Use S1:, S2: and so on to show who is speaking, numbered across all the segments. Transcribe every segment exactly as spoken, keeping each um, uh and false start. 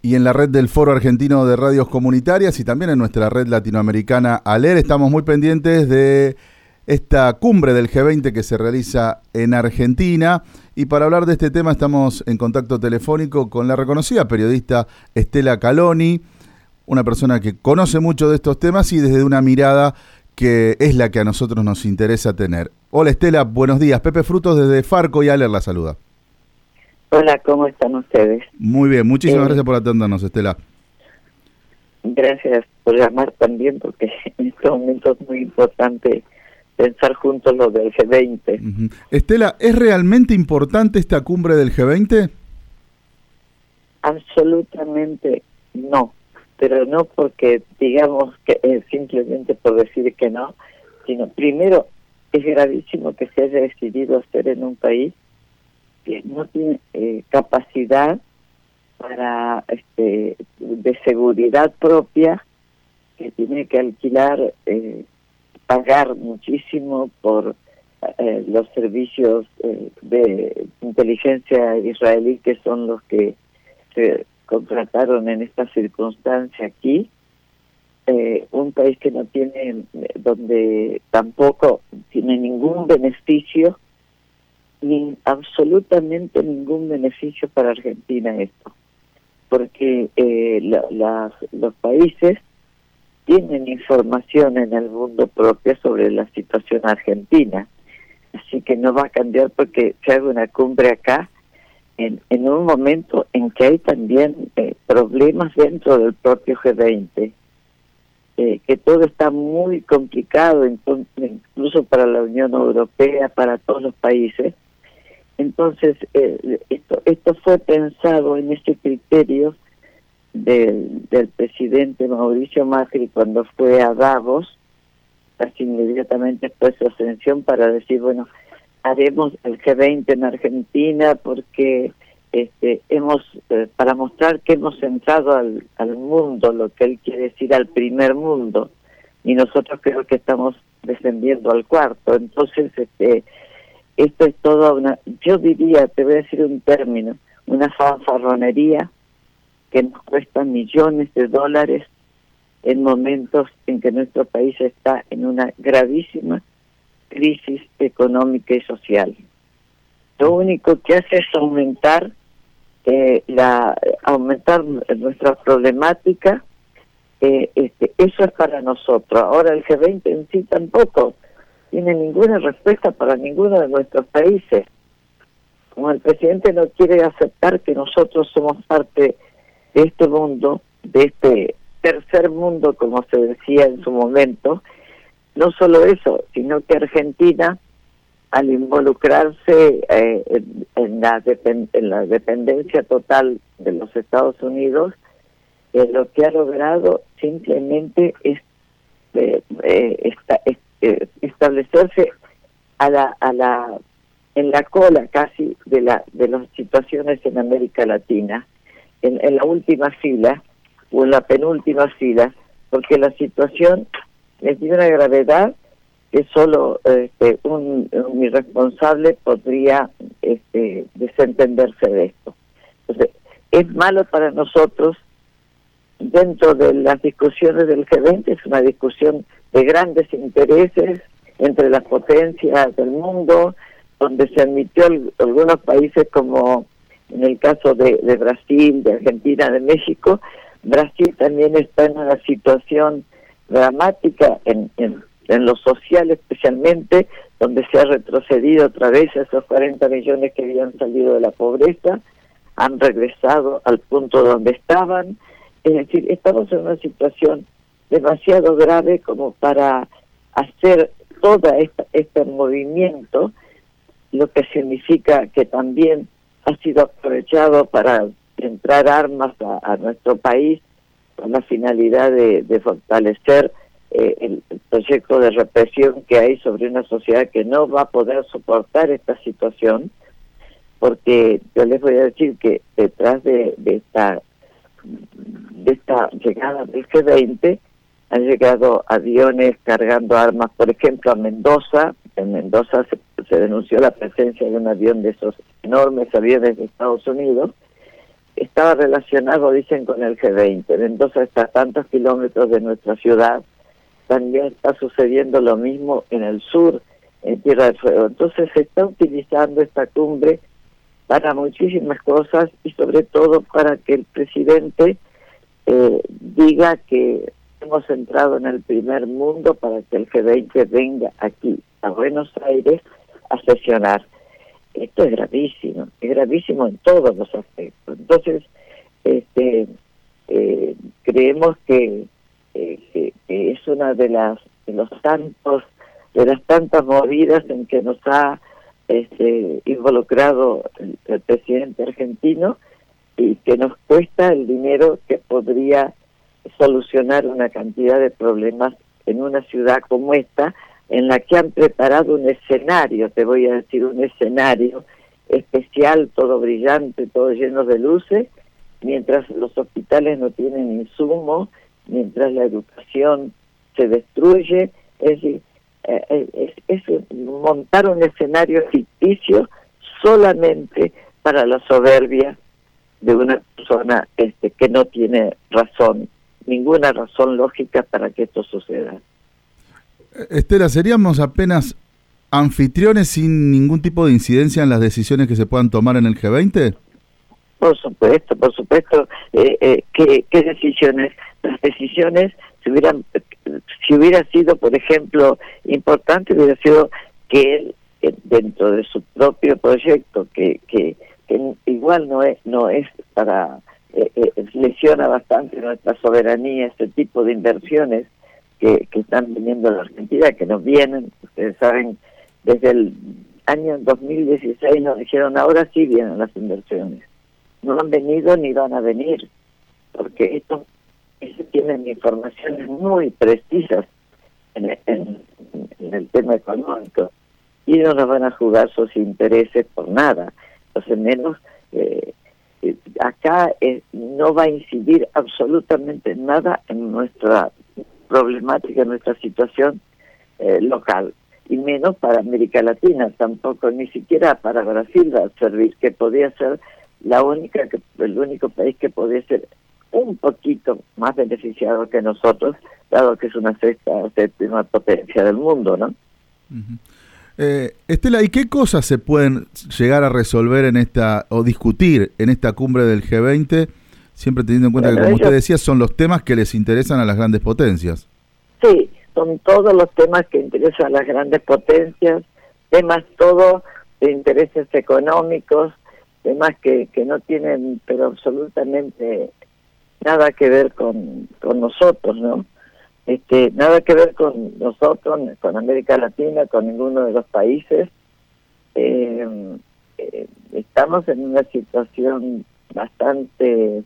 S1: y en la red del Foro Argentino de Radios Comunitarias y también en nuestra red latinoamericana ALER. Estamos muy pendientes de esta cumbre del G veinte que se realiza en Argentina, y para hablar de este tema estamos en contacto telefónico con la reconocida periodista Estela Caloni, una persona que conoce mucho de estos temas y desde una mirada que es la que a nosotros nos interesa tener. Hola Estela, buenos días. Pepe Frutos desde Farco y ALER la saluda.
S2: Hola, ¿cómo están ustedes?
S1: Muy bien, muchísimas
S2: eh,
S1: gracias por atendernos, Estela.
S2: Gracias por llamar también, porque en este momento es muy importante pensar juntos lo del G veinte.
S1: Uh-huh. Estela, ¿es realmente importante esta cumbre del G veinte?
S2: Absolutamente no, pero no porque digamos que es simplemente por decir que no, sino primero es gravísimo que se haya decidido hacer en un país que no tiene eh, capacidad para este de seguridad propia, que tiene que alquilar, eh, pagar muchísimo por eh, los servicios eh, de inteligencia israelí, que son los que se contrataron en esta circunstancia aquí. Eh, un país que no tiene, donde tampoco tiene ningún beneficio, ni absolutamente ningún beneficio para Argentina esto, porque eh, la, las, los países tienen información en el mundo propia sobre la situación argentina, así que no va a cambiar porque se haga una cumbre acá en, en un momento en que hay también eh, problemas dentro del propio G veinte, eh, que todo está muy complicado, entonces, incluso para la Unión Europea, para todos los países. Entonces, eh, esto, esto fue pensado en este criterio del, del presidente Mauricio Macri cuando fue a Davos, casi inmediatamente después de su ascensión, para decir, bueno, haremos el G veinte en Argentina porque este, hemos eh, para mostrar que hemos entrado al, al mundo, lo que él quiere decir al primer mundo, y nosotros creo que estamos descendiendo al cuarto. Entonces, este esto es toda una, yo diría, te voy a decir un término, una fanfarronería que nos cuesta millones de dólares en momentos en que nuestro país está en una gravísima crisis económica y social. Lo único que hace es aumentar eh, la aumentar nuestra problemática. Eh, este, eso es para nosotros. Ahora el G veinte en sí tampoco tiene ninguna respuesta para ninguno de nuestros países. Como el presidente no quiere aceptar que nosotros somos parte de este mundo, de este tercer mundo, como se decía en su momento, no solo eso, sino que Argentina, al involucrarse eh, en, en, la depend- en la dependencia total de los Estados Unidos, eh, lo que ha logrado simplemente es eh, eh, esta, es, eh, establecerse a la a la en la cola casi de la de las situaciones en América Latina, en, en la última fila o en la penúltima fila, porque la situación es de una gravedad que solo este, un, un irresponsable podría este, desentenderse de esto. Entonces, es malo para nosotros. Dentro de las discusiones del G veinte es una discusión de grandes intereses entre las potencias del mundo, donde se admitió el, algunos países, como en el caso de, de Brasil, de Argentina, de México. Brasil también está en una situación dramática en, en, en lo social, especialmente, donde se ha retrocedido otra vez a esos cuarenta millones que habían salido de la pobreza, han regresado al punto donde estaban. Es decir, estamos en una situación demasiado grave como para hacer todo esta, este movimiento, lo que significa que también ha sido aprovechado para entrar armas a, a nuestro país con la finalidad de, de fortalecer eh, el, el proyecto de represión que hay sobre una sociedad que no va a poder soportar esta situación, porque yo les voy a decir que detrás de, de esta de esta llegada del G veinte han llegado aviones cargando armas, por ejemplo, a Mendoza. En Mendoza se, se denunció la presencia de un avión de esos enormes aviones de Estados Unidos, estaba relacionado, dicen, con el G veinte. Mendoza está a tantos kilómetros de nuestra ciudad, también está sucediendo lo mismo en el sur, en Tierra del Fuego. Entonces se está utilizando esta cumbre para muchísimas cosas y sobre todo para que el presidente eh, diga que hemos entrado en el primer mundo para que el G veinte venga aquí, a Buenos Aires, a sesionar. Esto es gravísimo, es gravísimo en todos los aspectos. Entonces, este, eh, creemos que, eh, que, que es una de las de los tantos de las tantas movidas en que nos ha este, involucrado el, el presidente argentino y que nos cuesta el dinero que podría solucionar una cantidad de problemas en una ciudad como esta, en la que han preparado un escenario, te voy a decir, un escenario especial, todo brillante, todo lleno de luces, mientras los hospitales no tienen insumos, mientras la educación se destruye. Es decir, eh, es, es montar un escenario ficticio solamente para la soberbia de una persona este, que no tiene razón, ninguna razón lógica para que esto suceda.
S1: Estela, ¿seríamos apenas anfitriones sin ningún tipo de incidencia en las decisiones que se puedan tomar en el G veinte?
S2: Por supuesto, por supuesto. Eh, eh, ¿qué, ¿Qué decisiones? Las decisiones, si hubieran, si hubiera sido, por ejemplo, importante, hubiera sido que él, eh, dentro de su propio proyecto, que, que, que igual no es, no es para, eh, eh, lesiona bastante nuestra soberanía, este tipo de inversiones, Que, que están viniendo a la Argentina, que nos vienen, ustedes saben, desde el año dos mil dieciséis nos dijeron, ahora sí vienen las inversiones. No han venido ni van a venir, porque estos tienen informaciones muy precisas en, en, en el tema económico, y no nos van a jugar sus intereses por nada. Entonces, menos, eh, eh, acá eh, no va a incidir absolutamente nada en nuestra problemática, nuestra situación eh, local, y menos para América Latina, tampoco, ni siquiera para Brasil va a servir, que podría ser la única, que, el único país que podría ser un poquito más beneficiado que nosotros, dado que es una sexta o séptima potencia del mundo, ¿no?
S1: Uh-huh. Eh, Estela, ¿y qué cosas se pueden llegar a resolver en esta, o discutir en esta cumbre del G veinte? Siempre teniendo en cuenta bueno, que, como ellos, usted decía, son los temas que les interesan a las grandes potencias.
S2: Sí, son todos los temas que interesan a las grandes potencias, temas todos de intereses económicos, temas que, que no tienen, pero absolutamente nada que ver con, con nosotros, ¿no? Este, nada que ver con nosotros, con América Latina, con ninguno de los países. Eh, eh, estamos en una situación bastante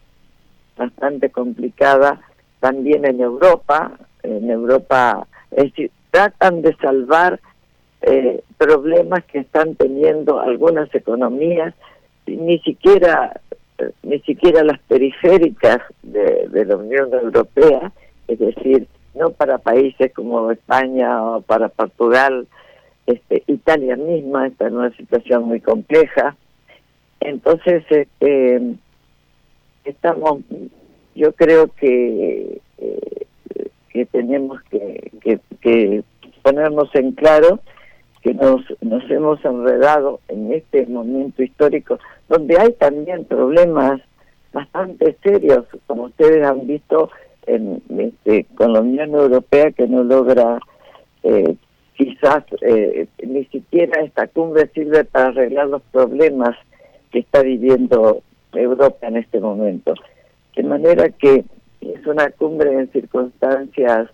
S2: bastante complicada también en Europa. En Europa, es decir, tratan de salvar eh, problemas que están teniendo algunas economías, ni siquiera ni siquiera las periféricas de, de la Unión Europea, es decir, no para países como España o para Portugal. Este, Italia misma está en una situación muy compleja. Entonces, este, estamos, yo creo que eh, que tenemos que, que, que ponernos en claro que nos, nos hemos enredado en este momento histórico, donde hay también problemas bastante serios, como ustedes han visto en, este, con la Unión Europea, que no logra, eh, quizás eh, ni siquiera esta cumbre sirve para arreglar los problemas que está viviendo Europa en este momento. De manera que es una cumbre en circunstancias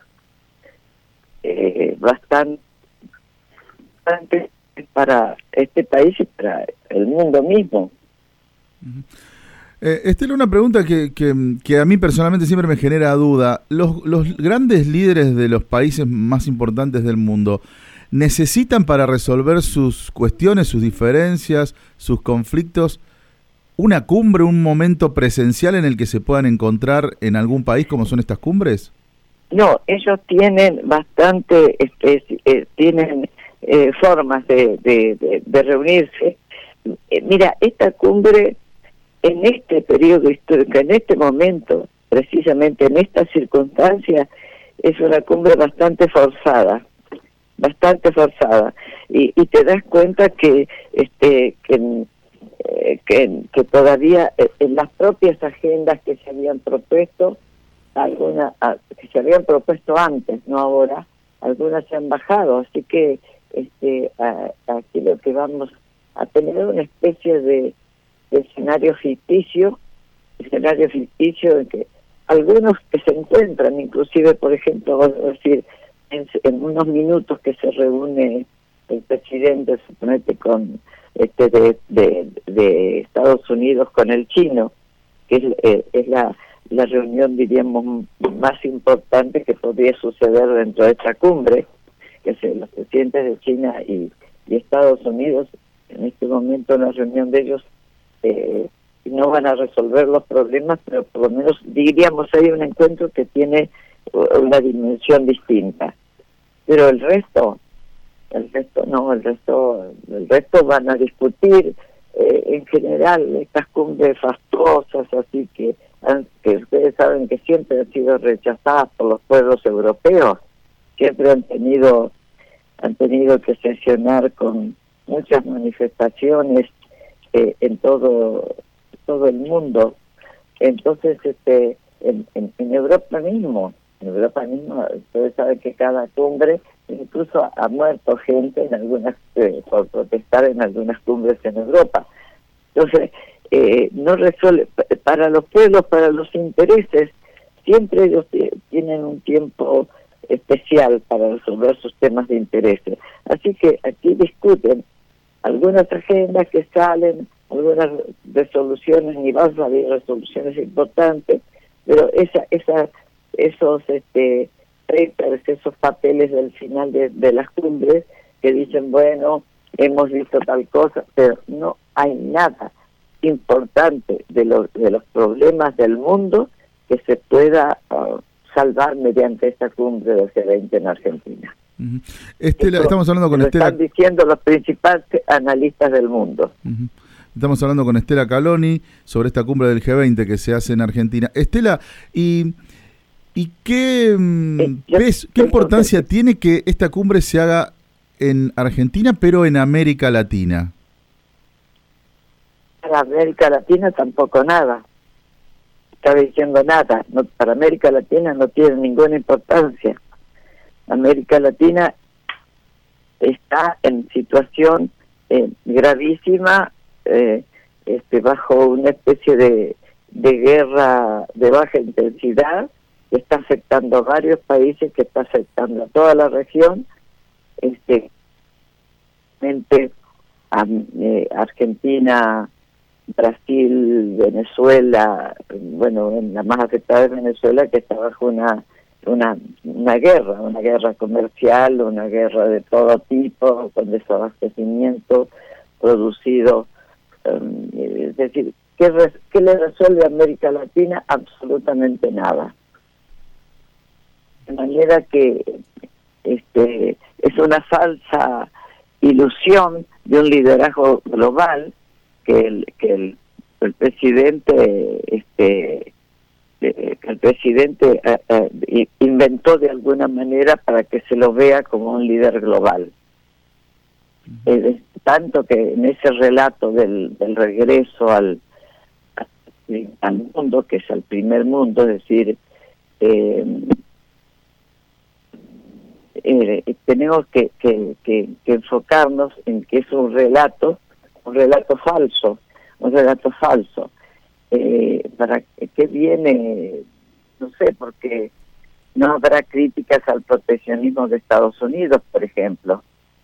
S2: eh, bastante, bastante para este país y para el mundo mismo.
S1: Uh-huh. Eh, Estela, una pregunta que, que, que a mí personalmente siempre me genera duda. Los, los grandes líderes de los países más importantes del mundo, ¿necesitan para resolver sus cuestiones, sus diferencias, sus conflictos, una cumbre, un momento presencial en el que se puedan encontrar en algún país como son estas cumbres?
S2: No, ellos tienen bastante, este, eh, tienen eh, formas de, de, de, de reunirse. Eh, mira, esta cumbre en este periodo histórico, en este momento, precisamente en esta circunstancia, es una cumbre bastante forzada, bastante forzada, y, y te das cuenta que este que, eh, que, que todavía en las propias agendas que se habían propuesto, algunas que se habían propuesto antes, no ahora, algunas se han bajado, así que este a, aquí lo que vamos a tener una especie de, de escenario ficticio, escenario ficticio en que algunos que se encuentran, inclusive, por ejemplo, vamos a decir, en, en unos minutos que se reúne el presidente, suponete, con este de, de, de Estados Unidos con el chino, que es, eh, es la, la reunión, diríamos, más importante que podría suceder dentro de esta cumbre, que es los presidentes de China y, y Estados Unidos. En este momento, en la reunión de ellos, eh, no van a resolver los problemas, pero por lo menos diríamos hay un encuentro que tiene una dimensión distinta. Pero el resto, el resto no, el resto, el resto van a discutir eh, en general estas cumbres fastuosas, así que, que ustedes saben que siempre han sido rechazadas por los pueblos europeos, siempre han tenido, han tenido que sesionar con muchas manifestaciones eh, en todo todo el mundo. Entonces este en, en, en Europa mismo en Europa mismo ustedes saben que cada cumbre incluso ha, ha muerto gente en algunas eh, por protestar en algunas cumbres en Europa. Entonces eh, no resuelve para los pueblos, para los intereses, siempre ellos t- tienen un tiempo especial para resolver sus temas de interés. Así que aquí discuten algunas agendas que salen, algunas resoluciones, ni vas a ver resoluciones importantes, pero esa, esa, esos este, papers, esos papeles del final de, de las cumbres que dicen, bueno, hemos visto tal cosa, pero no hay nada importante de los, de los problemas del mundo que se pueda uh, salvar mediante esta cumbre del G veinte en Argentina.
S1: Uh-huh. Estela,
S2: Esto
S1: estamos hablando con
S2: lo
S1: Estela.
S2: Están diciendo los principales analistas del mundo.
S1: Uh-huh. Estamos hablando con Estela Caloni sobre esta cumbre del G veinte que se hace en Argentina. Estela, ¿y, y qué, eh, ves, qué importancia tiene que esta cumbre se haga en Argentina, pero en América Latina?
S2: Para América Latina tampoco nada. Está diciendo nada. No, para América Latina no tiene ninguna importancia. América Latina está en situación eh, gravísima, eh, este, bajo una especie de, de guerra de baja intensidad que está afectando a varios países, que está afectando a toda la región, este, a, eh, Argentina, Brasil, Venezuela, bueno, la más afectada es Venezuela, que está bajo una una una guerra, una guerra comercial, una guerra de todo tipo, con desabastecimiento producido, um, es decir, ¿qué, res, ¿qué le resuelve a América Latina? Absolutamente nada. De manera que este es una falsa ilusión de un liderazgo global que el que el, el presidente este que el presidente eh, eh, inventó de alguna manera para que se lo vea como un líder global. Uh-huh. Eh, tanto que en ese relato del, del regreso al, al mundo, que es el primer mundo, es decir, eh, eh, tenemos que, que, que, que enfocarnos en que es un relato, un relato falso, un relato falso. Eh, para qué viene, no sé, porque no habrá críticas al proteccionismo de Estados Unidos, por ejemplo.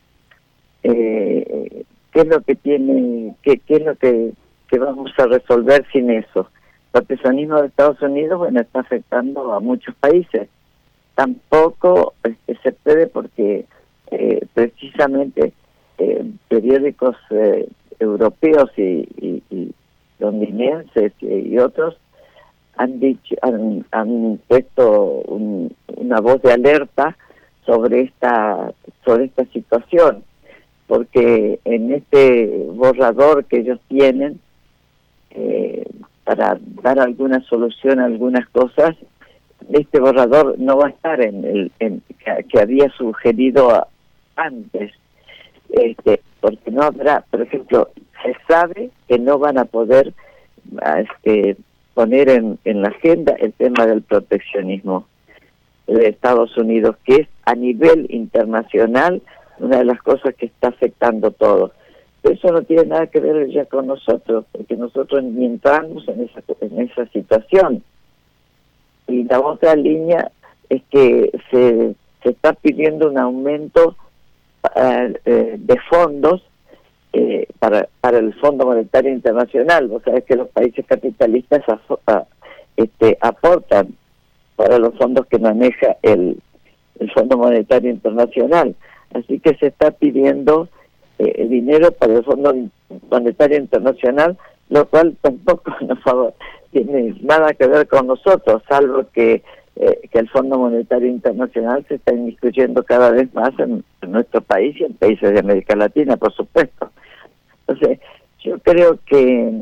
S2: Eh, ¿Qué es lo que tiene, qué, qué es lo que, que vamos a resolver sin eso? El proteccionismo de Estados Unidos, bueno, está afectando a muchos países. Tampoco este, se puede porque eh, precisamente eh, periódicos eh, europeos y, y, y londinenses y otros han dicho, han, han puesto un, una voz de alerta sobre esta sobre esta situación, porque en este borrador que ellos tienen eh, para dar alguna solución a algunas cosas, este borrador no va a estar en el en, que, que había sugerido a, antes, este, porque no habrá, por ejemplo, se sabe que no van a poder este, poner en, en la agenda el tema del proteccionismo de Estados Unidos, que es a nivel internacional una de las cosas que está afectando todo. Pero eso no tiene nada que ver ya con nosotros, porque nosotros ni entramos en esa, en esa situación. Y la otra línea es que se, se está pidiendo un aumento uh, eh, de fondos eh, para para el Fondo Monetario Internacional. Vos sabés que los países capitalistas a, a, este, aportan para los fondos que maneja el, el Fondo Monetario Internacional. Así que se está pidiendo eh, el dinero para el Fondo Monetario Internacional, lo cual tampoco nos favor, tiene nada que ver con nosotros, salvo que, eh, que el Fondo Monetario Internacional se está inmiscuyendo cada vez más en, en nuestro país y en países de América Latina, por supuesto. Entonces, yo creo que,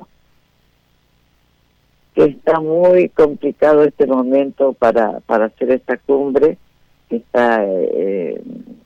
S2: que está muy complicado este momento para, para hacer esta cumbre, que está... Eh,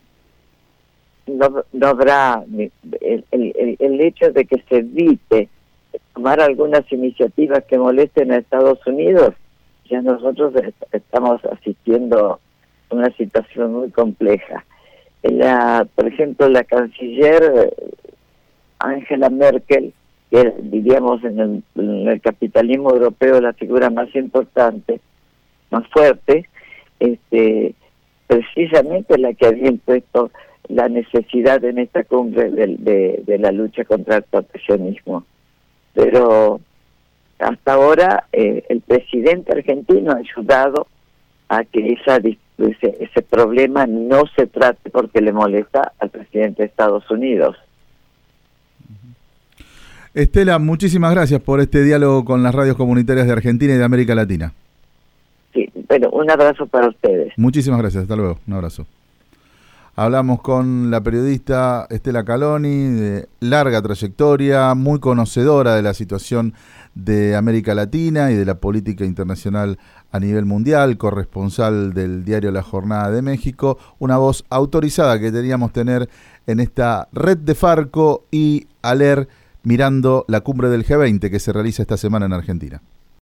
S2: no, no habrá el, el, el hecho de que se evite tomar algunas iniciativas que molesten a Estados Unidos. Ya nosotros estamos asistiendo a una situación muy compleja. La, por ejemplo, la canciller Angela Merkel, que diríamos en el, en el capitalismo europeo la figura más importante, más fuerte, este, precisamente la que había impuesto la necesidad en esta cumbre de, de, de la lucha contra el proteccionismo. Pero hasta ahora eh, el presidente argentino ha ayudado a que esa, ese, ese problema no se trate porque le molesta al presidente de Estados Unidos.
S1: Estela, muchísimas gracias por este diálogo con las radios comunitarias de Argentina y de América Latina.
S2: Sí, bueno, un abrazo para ustedes.
S1: Muchísimas gracias, hasta luego, un abrazo. Hablamos con la periodista Estela Caloni, de larga trayectoria, muy conocedora de la situación de América Latina y de la política internacional a nivel mundial, corresponsal del diario La Jornada de México, una voz autorizada que teníamos tener en esta red de Farco y Aler mirando la cumbre del G veinte que se realiza esta semana en Argentina.